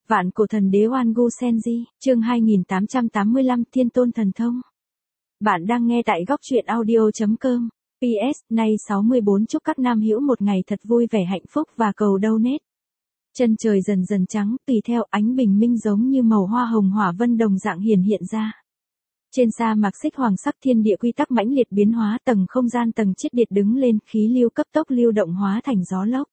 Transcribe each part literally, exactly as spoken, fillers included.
Vạn cổ thần đế Oan Gu Senji, chương hai nghìn tám trăm tám mươi lăm Thiên Tôn Thần Thông. Bạn đang nghe tại góc truyện audio.com. pê ét, nay sáu mươi tư chúc các nam hữu một ngày thật vui vẻ hạnh phúc và cầu donate. Chân trời dần dần trắng, tùy theo ánh bình minh giống như màu hoa hồng hỏa vân đồng dạng hiển hiện ra. Trên sa mạc xích hoàng sắc thiên địa quy tắc mãnh liệt biến hóa, tầng không gian tầng chiết điệt đứng lên, khí lưu cấp tốc lưu động hóa thành gió lốc.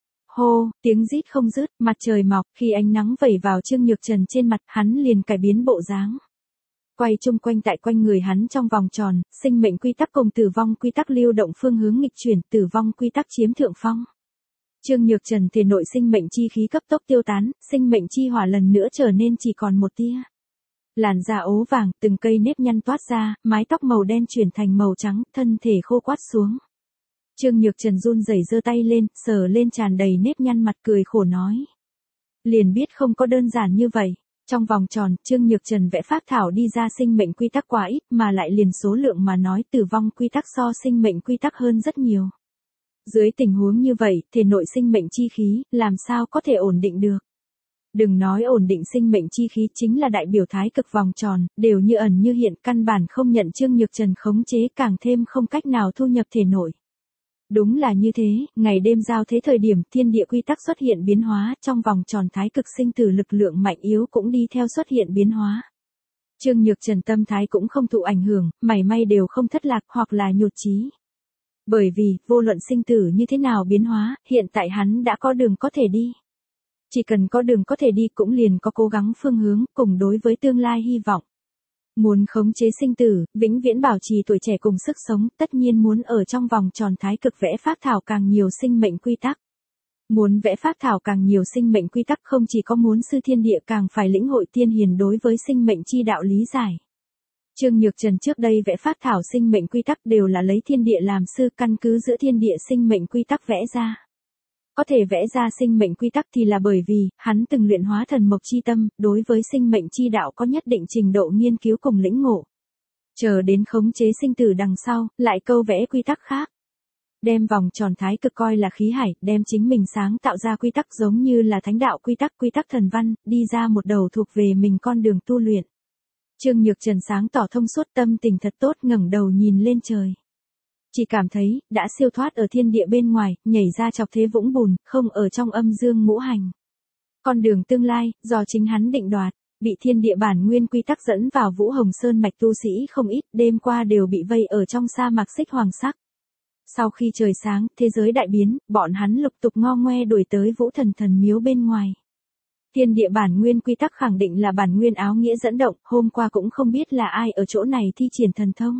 Hô, tiếng rít không dứt, mặt trời mọc, khi ánh nắng vẩy vào Trương Nhược Trần trên mặt, hắn liền cải biến bộ dáng. Quay chung quanh tại quanh người hắn trong vòng tròn, sinh mệnh quy tắc cùng tử vong quy tắc lưu động phương hướng nghịch chuyển, tử vong quy tắc chiếm thượng phong. Trương Nhược Trần thể nội sinh mệnh chi khí cấp tốc tiêu tán, sinh mệnh chi hỏa lần nữa trở nên chỉ còn một tia. Làn da ố vàng, từng cây nếp nhăn toát ra, mái tóc màu đen chuyển thành màu trắng, thân thể khô quắt xuống. Trương Nhược Trần run rẩy giơ tay lên, sờ lên tràn đầy nếp nhăn mặt, cười khổ nói. Liền biết không có đơn giản như vậy. Trong vòng tròn, Trương Nhược Trần vẽ phác thảo đi ra sinh mệnh quy tắc quá ít, mà lại liền số lượng mà nói tử vong quy tắc so sinh mệnh quy tắc hơn rất nhiều. Dưới tình huống như vậy, thể nội sinh mệnh chi khí, làm sao có thể ổn định được. Đừng nói ổn định sinh mệnh chi khí, chính là đại biểu thái cực vòng tròn, đều như ẩn như hiện, căn bản không nhận Trương Nhược Trần khống chế, càng thêm không cách nào thu nhập thể nội. Đúng là như thế, ngày đêm giao thế thời điểm thiên địa quy tắc xuất hiện biến hóa, trong vòng tròn thái cực sinh tử lực lượng mạnh yếu cũng đi theo xuất hiện biến hóa. Trương Nhược Trần tâm thái cũng không thụ ảnh hưởng, mảy may đều không thất lạc hoặc là nhụt chí. Bởi vì, vô luận sinh tử như thế nào biến hóa, hiện tại hắn đã có đường có thể đi. Chỉ cần có đường có thể đi cũng liền có cố gắng phương hướng, cùng đối với tương lai hy vọng. Muốn khống chế sinh tử, vĩnh viễn bảo trì tuổi trẻ cùng sức sống, tất nhiên muốn ở trong vòng tròn thái cực vẽ phác thảo càng nhiều sinh mệnh quy tắc. Muốn vẽ phác thảo càng nhiều sinh mệnh quy tắc không chỉ có muốn sư thiên địa càng phải lĩnh hội tiên hiền đối với sinh mệnh chi đạo lý giải. Trương Nhược Trần trước đây vẽ phác thảo sinh mệnh quy tắc đều là lấy thiên địa làm sư, căn cứ giữa thiên địa sinh mệnh quy tắc vẽ ra. Có thể vẽ ra sinh mệnh quy tắc thì là bởi vì, hắn từng luyện hóa thần mộc chi tâm, đối với sinh mệnh chi đạo có nhất định trình độ nghiên cứu cùng lĩnh ngộ. Chờ đến khống chế sinh tử đằng sau, lại câu vẽ quy tắc khác. Đem vòng tròn thái cực coi là khí hải, đem chính mình sáng tạo ra quy tắc giống như là thánh đạo quy tắc, quy tắc thần văn, đi ra một đầu thuộc về mình con đường tu luyện. Trương Nhược Trần sáng tỏ thông suốt, tâm tình thật tốt, ngẩng đầu nhìn lên trời. Chỉ cảm thấy, đã siêu thoát ở thiên địa bên ngoài, nhảy ra chọc thế vũng bùn, không ở trong âm dương ngũ hành. Con đường tương lai, do chính hắn định đoạt, bị thiên địa bản nguyên quy tắc dẫn vào Vũ Hồng Sơn mạch tu sĩ không ít, đêm qua đều bị vây ở trong sa mạc xích hoàng sắc. Sau khi trời sáng, thế giới đại biến, bọn hắn lục tục ngo ngoe đuổi tới Vũ Thần Thần miếu bên ngoài. Thiên địa bản nguyên quy tắc khẳng định là bản nguyên áo nghĩa dẫn động, hôm qua cũng không biết là ai ở chỗ này thi triển thần thông.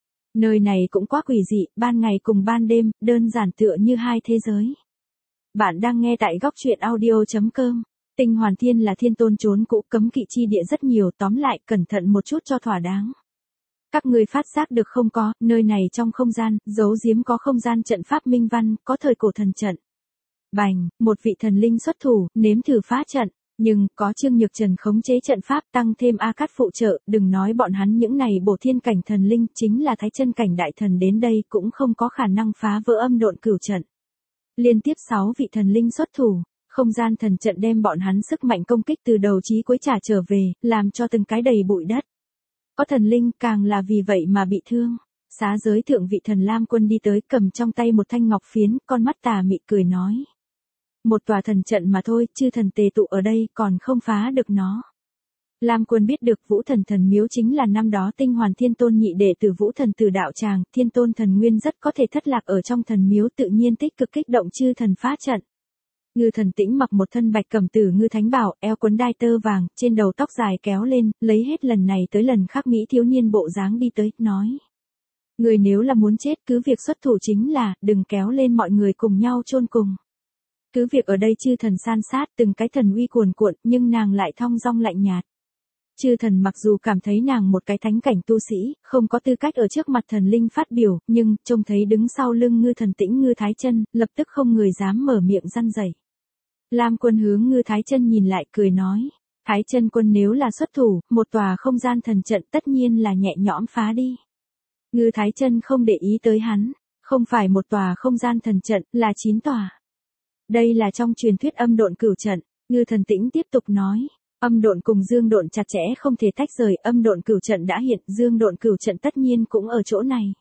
Nơi này cũng quá quỷ dị, ban ngày cùng ban đêm, đơn giản tựa như hai thế giới. Bạn đang nghe tại góc truyện audio.com. Tinh Hoàn Thiên là thiên tôn trốn cũ, cấm kỵ chi địa rất nhiều, tóm lại cẩn thận một chút cho thỏa đáng. Các người phát giác được không có, nơi này trong không gian, giấu giếm có không gian trận pháp minh văn, có thời cổ thần trận. Bành, một vị thần linh xuất thủ, nếm thử phá trận. Nhưng, có Trương Nhược Trần khống chế trận pháp tăng thêm A Cát phụ trợ, đừng nói bọn hắn những này bổ thiên cảnh thần linh, chính là thái chân cảnh đại thần đến đây cũng không có khả năng phá vỡ âm độn cửu trận. Liên tiếp sáu vị thần linh xuất thủ, không gian thần trận đem bọn hắn sức mạnh công kích từ đầu chí cuối trả trở về, làm cho từng cái đầy bụi đất. Có thần linh càng là vì vậy mà bị thương. Xá giới thượng vị thần Lam Quân đi tới, cầm trong tay một thanh ngọc phiến, con mắt tà mị cười nói. Một tòa thần trận mà thôi, chư thần tề tụ ở đây, còn không phá được nó. Lam Quân biết được Vũ Thần Thần miếu chính là năm đó Tinh Hoàn Thiên Tôn nhị đệ tử Vũ Thần Tử đạo tràng, Thiên Tôn Thần Nguyên rất có thể thất lạc ở trong thần miếu, tự nhiên tích cực kích động chư thần phá trận. Ngư Thần Tĩnh mặc một thân bạch cẩm tử ngư thánh bảo, eo quấn đai tơ vàng, trên đầu tóc dài kéo lên, lấy hết lần này tới lần khác mỹ thiếu niên bộ dáng đi tới, nói. Người nếu là muốn chết cứ việc xuất thủ chính là, đừng kéo lên mọi người cùng nhau chôn cùng. Cứ việc ở đây chư thần san sát, từng cái thần uy cuồn cuộn, nhưng nàng lại thong dong lạnh nhạt. Chư thần mặc dù cảm thấy nàng một cái thánh cảnh tu sĩ, không có tư cách ở trước mặt thần linh phát biểu, nhưng, trông thấy đứng sau lưng Ngư Thần Tĩnh Ngư Thái Chân, lập tức không người dám mở miệng răn rẩy. Lam Quân hướng Ngư Thái Chân nhìn lại cười nói, Thái Chân quân nếu là xuất thủ, một tòa không gian thần trận tất nhiên là nhẹ nhõm phá đi. Ngư Thái Chân không để ý tới hắn, không phải một tòa không gian thần trận, là chín tòa. Đây là trong truyền thuyết âm độn cửu trận, Ngư Thần Tĩnh tiếp tục nói. Âm độn cùng dương độn chặt chẽ không thể tách rời, âm độn cửu trận đã hiện, dương độn cửu trận tất nhiên cũng ở chỗ này.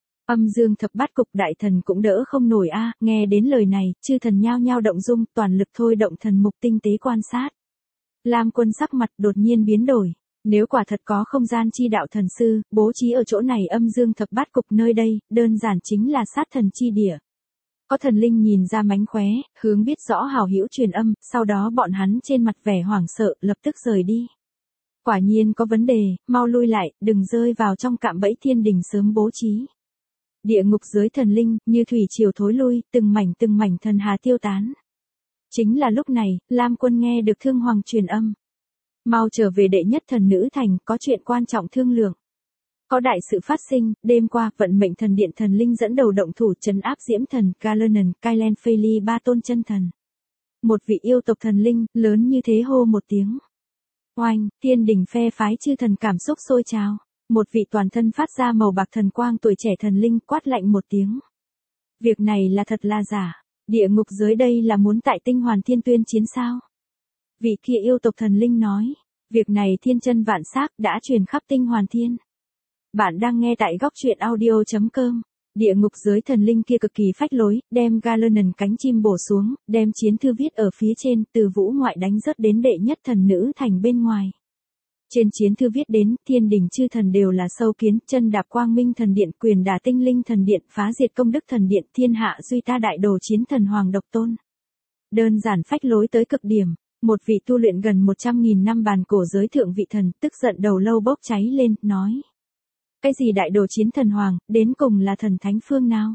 Âm dương thập bát cục đại thần cũng đỡ không nổi a. Nghe đến lời này, chư thần nhao nhao động dung, toàn lực thôi động thần mục tinh tế quan sát. Lam Quân sắc mặt đột nhiên biến đổi. Nếu quả thật có không gian chi đạo thần sư, bố trí ở chỗ này âm dương thập bát cục nơi đây, đơn giản chính là sát thần chi địa. Có thần linh nhìn ra mánh khóe, hướng biết rõ hào hữu truyền âm, sau đó bọn hắn trên mặt vẻ hoảng sợ, lập tức rời đi. Quả nhiên có vấn đề, mau lui lại, đừng rơi vào trong cạm bẫy thiên đình sớm bố trí. Địa ngục dưới thần linh, như thủy triều thối lui, từng mảnh từng mảnh thần hà tiêu tán. Chính là lúc này, Lam Quân nghe được Thương Hoàng truyền âm. Mau trở về đệ nhất thần nữ thành, có chuyện quan trọng thương lượng. Có đại sự phát sinh, đêm qua, vận mệnh thần điện thần linh dẫn đầu động thủ trấn áp diễm thần, Galenon, Kylen Phayli ba tôn chân thần. Một vị yêu tộc thần linh, lớn như thế hô một tiếng. Oanh, thiên đình phe phái chư thần cảm xúc sôi trào. Một vị toàn thân phát ra màu bạc thần quang tuổi trẻ thần linh quát lạnh một tiếng. Việc này là thật là giả, địa ngục dưới đây là muốn tại tinh hoàn thiên tuyên chiến sao? Vị kia yêu tộc thần linh nói, việc này thiên chân vạn xác đã truyền khắp tinh hoàn thiên. Bạn đang nghe tại góc truyện audio chấm com. Địa ngục dưới thần linh kia cực kỳ phách lối, đem Galenon cánh chim bổ xuống, đem chiến thư viết ở phía trên, từ vũ ngoại đánh rớt đến đệ nhất thần nữ thành bên ngoài. Trên chiến thư viết đến, thiên đình chư thần đều là sâu kiến, chân đạp quang minh thần điện, quyền đả tinh linh thần điện, phá diệt công đức thần điện, thiên hạ duy ta đại đồ chiến thần hoàng độc tôn. Đơn giản phách lối tới cực điểm, một vị tu luyện gần một trăm nghìn năm bàn cổ giới thượng vị thần, tức giận đầu lâu bốc cháy lên, nói. Cái gì đại đồ chiến thần hoàng, đến cùng là thần thánh phương nào?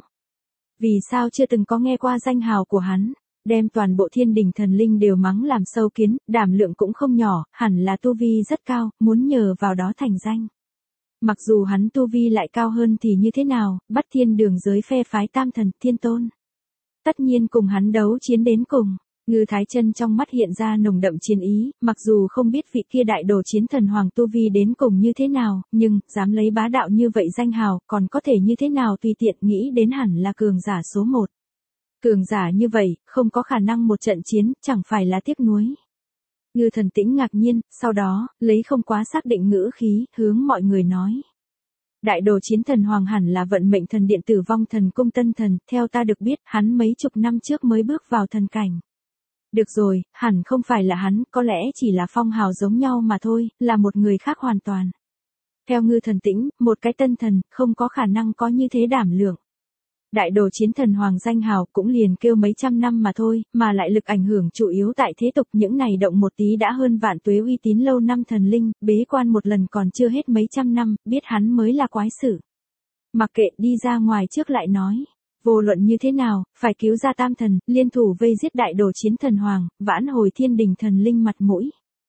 Vì sao chưa từng có nghe qua danh hào của hắn? Đem toàn bộ thiên đình thần linh đều mắng làm sâu kiến, đảm lượng cũng không nhỏ, hẳn là tu vi rất cao, muốn nhờ vào đó thành danh. Mặc dù hắn tu vi lại cao hơn thì như thế nào, bắt thiên đường giới phe phái tam thần, thiên tôn. Tất nhiên cùng hắn đấu chiến đến cùng. Ngư Thái Chân trong mắt hiện ra nồng đậm chiến ý, mặc dù không biết vị kia đại đồ chiến thần hoàng tu vi đến cùng như thế nào, nhưng, dám lấy bá đạo như vậy danh hào, còn có thể như thế nào tùy tiện nghĩ đến hẳn là cường giả số một. Cường giả như vậy, không có khả năng một trận chiến, chẳng phải là tiếc nuối. Ngư Thần Tĩnh ngạc nhiên, sau đó, lấy không quá xác định ngữ khí, hướng mọi người nói. Đại đồ chiến thần hoàng hẳn là vận mệnh thần điện tử vong thần cung tân thần, theo ta được biết, hắn mấy chục năm trước mới bước vào thần cảnh. Được rồi, hẳn không phải là hắn, có lẽ chỉ là phong hào giống nhau mà thôi, là một người khác hoàn toàn. Theo Ngư Thần Tĩnh, một cái tân thần, không có khả năng có như thế đảm lượng. Đại đồ chiến thần hoàng danh hào cũng liền kêu mấy trăm năm mà thôi, mà lại lực ảnh hưởng chủ yếu tại thế tục, những này động một tí đã hơn vạn tuế uy tín lâu năm thần linh, bế quan một lần còn chưa hết mấy trăm năm, biết hắn mới là quái sự. Mặc kệ, đi ra ngoài trước lại nói. Vô luận như thế nào, phải cứu ra tam thần, liên thủ vây giết đại đồ chiến thần hoàng, vãn hồi thiên đình thần linh mặt mũi.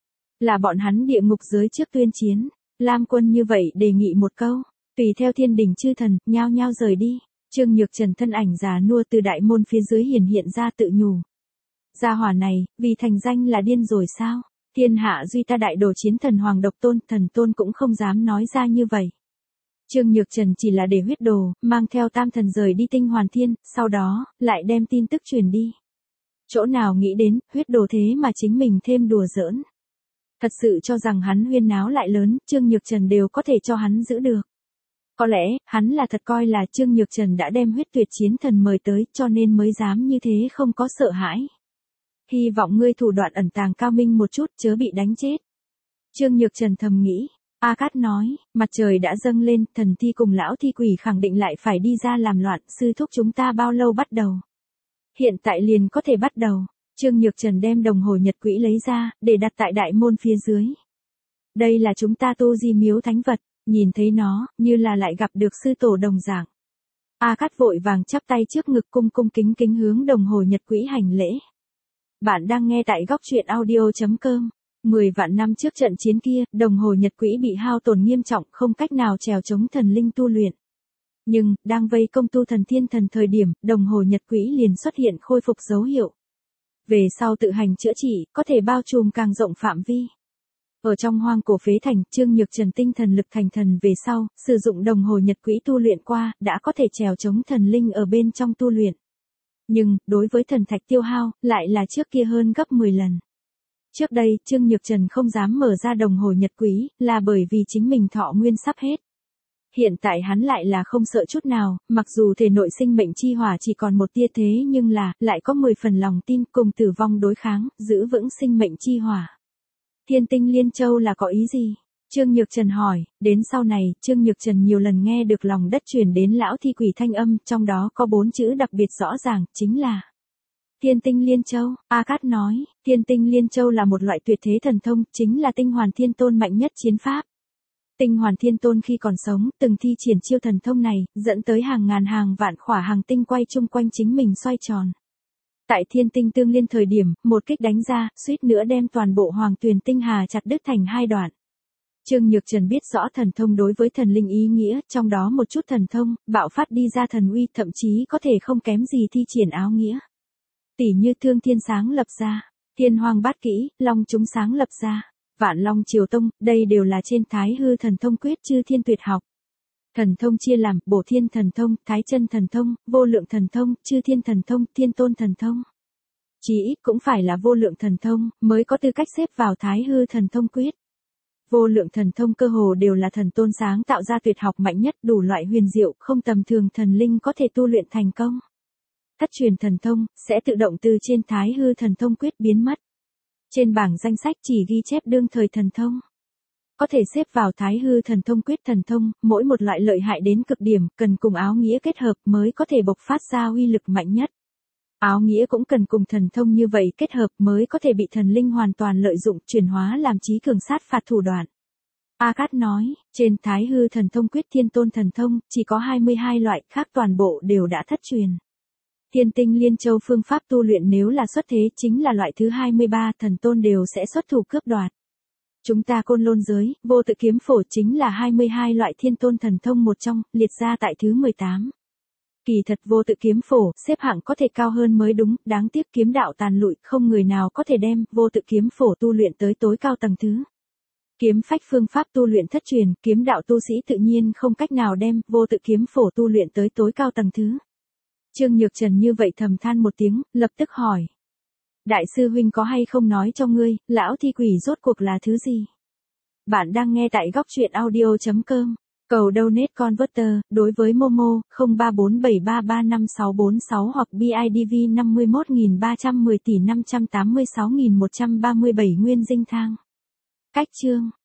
Là bọn hắn địa ngục giới trước tuyên chiến. Lam Quân như vậy đề nghị một câu, tùy theo thiên đình chư thần, nhao nhao rời đi. Trương Nhược Trần thân ảnh già nua từ đại môn phía dưới hiển hiện ra tự nhủ. Gia hỏa này, vì thành danh là điên rồi sao? Thiên hạ duy ta đại đồ chiến thần hoàng độc tôn, thần tôn cũng không dám nói ra như vậy. Trương Nhược Trần chỉ là để huyết đồ, mang theo tam thần rời đi tinh hoàn thiên, sau đó, lại đem tin tức truyền đi. Chỗ nào nghĩ đến, huyết đồ thế mà chính mình thêm đùa giỡn. Thật sự cho rằng hắn huyên náo lại lớn, Trương Nhược Trần đều có thể cho hắn giữ được. Có lẽ, hắn là thật coi là Trương Nhược Trần đã đem huyết tuyệt chiến thần mời tới, cho nên mới dám như thế không có sợ hãi. Hy vọng ngươi thủ đoạn ẩn tàng cao minh một chút, chớ bị đánh chết. Trương Nhược Trần thầm nghĩ. A Cát nói, mặt trời đã dâng lên, thần thi cùng lão thi quỷ khẳng định lại phải đi ra làm loạn, sư thúc chúng ta bao lâu bắt đầu? Hiện tại liền có thể bắt đầu. Trương Nhược Trần đem đồng hồ nhật quỹ lấy ra, để đặt tại đại môn phía dưới. Đây là chúng ta tu di miếu thánh vật, nhìn thấy nó, như là lại gặp được sư tổ đồng dạng. A Cát vội vàng chắp tay trước ngực cung cung kính kính hướng đồng hồ nhật quỹ hành lễ. Bạn đang nghe tại góc truyện audio chấm com. Mười vạn năm trước trận chiến kia, đồng hồ nhật quỹ bị hao tổn nghiêm trọng, không cách nào trèo chống thần linh tu luyện. Nhưng, đang vây công tu thần thiên thần thời điểm, đồng hồ nhật quỹ liền xuất hiện khôi phục dấu hiệu. Về sau tự hành chữa trị, có thể bao trùm càng rộng phạm vi. Ở trong hoang cổ phế thành, Trương Nhược Trần tinh thần lực thành thần về sau, sử dụng đồng hồ nhật quỹ tu luyện qua, đã có thể trèo chống thần linh ở bên trong tu luyện. Nhưng, đối với thần thạch tiêu hao, lại là trước kia hơn gấp mười lần. Trước đây, Trương Nhược Trần không dám mở ra đồng hồ nhật quý, là bởi vì chính mình thọ nguyên sắp hết. Hiện tại hắn lại là không sợ chút nào, mặc dù thể nội sinh mệnh chi hỏa chỉ còn một tia thế nhưng là, lại có mười phần lòng tin cùng tử vong đối kháng, giữ vững sinh mệnh chi hỏa. Thiên tinh liên châu là có ý gì? Trương Nhược Trần hỏi, đến sau này, Trương Nhược Trần nhiều lần nghe được lòng đất truyền đến lão thi quỷ thanh âm, trong đó có bốn chữ đặc biệt rõ ràng, chính là Thiên tinh liên châu. A Cát nói, Thiên tinh liên châu là một loại tuyệt thế thần thông, chính là tinh hoàn thiên tôn mạnh nhất chiến pháp. Tinh hoàn thiên tôn khi còn sống, từng thi triển chiêu thần thông này, dẫn tới hàng ngàn hàng vạn khỏa hàng tinh quay chung quanh chính mình xoay tròn. Tại thiên tinh tương liên thời điểm, một kích đánh ra, suýt nữa đem toàn bộ hoàng tuyền tinh hà chặt đứt thành hai đoạn. Trương Nhược Trần biết rõ thần thông đối với thần linh ý nghĩa, trong đó một chút thần thông, bạo phát đi ra thần uy, thậm chí có thể không kém gì thi triển áo nghĩa. Tỷ như thương thiên sáng lập ra, thiên hoàng bát kỹ, long chúng sáng lập ra, vạn long triều tông, đây đều là trên thái hư thần thông quyết chư thiên tuyệt học. Thần thông chia làm, bổ thiên thần thông, thái chân thần thông, vô lượng thần thông, chư thiên thần thông, thiên tôn thần thông. Chỉ ít cũng phải là vô lượng thần thông, mới có tư cách xếp vào thái hư thần thông quyết. Vô lượng thần thông cơ hồ đều là thần tôn sáng tạo ra tuyệt học mạnh nhất, đủ loại huyền diệu, không tầm thường thần linh có thể tu luyện thành công. Thất truyền thần thông, sẽ tự động từ trên thái hư thần thông quyết biến mất. Trên bảng danh sách chỉ ghi chép đương thời thần thông. Có thể xếp vào thái hư thần thông quyết thần thông, mỗi một loại lợi hại đến cực điểm, cần cùng áo nghĩa kết hợp mới có thể bộc phát ra uy lực mạnh nhất. Áo nghĩa cũng cần cùng thần thông như vậy kết hợp mới có thể bị thần linh hoàn toàn lợi dụng, chuyển hóa làm chí cường sát phạt thủ đoạn. A Cát nói, trên thái hư thần thông quyết thiên tôn thần thông, chỉ có hai mươi hai loại, khác toàn bộ đều đã thất truyền. Thiên tinh liên châu phương pháp tu luyện nếu là xuất thế chính là loại thứ hai mươi ba, thần tôn đều sẽ xuất thủ cướp đoạt. Chúng ta côn lôn giới, vô tự kiếm phổ chính là hai mươi hai loại thiên tôn thần thông một trong, liệt ra tại thứ mười tám. Kỳ thật vô tự kiếm phổ, xếp hạng có thể cao hơn mới đúng, đáng tiếc kiếm đạo tàn lụi, không người nào có thể đem vô tự kiếm phổ tu luyện tới tối cao tầng thứ. Kiếm phách phương pháp tu luyện thất truyền, kiếm đạo tu sĩ tự nhiên không cách nào đem vô tự kiếm phổ tu luyện tới tối cao tầng thứ. Trương Nhược Trần như vậy thầm than một tiếng, lập tức hỏi. Đại sư huynh có hay không nói cho ngươi, lão thi quỷ rốt cuộc là thứ gì? Bạn đang nghe tại góc truyện audio chấm com. Cầu donate converter, đối với Momo, không ba bốn bảy ba ba năm sáu bốn sáu hoặc bê i đê vê năm mươi mốt nghìn ba trăm mười tỷ năm trăm tám mươi sáu nghìn một trăm ba mươi bảy nguyên dinh thang. Cách chương.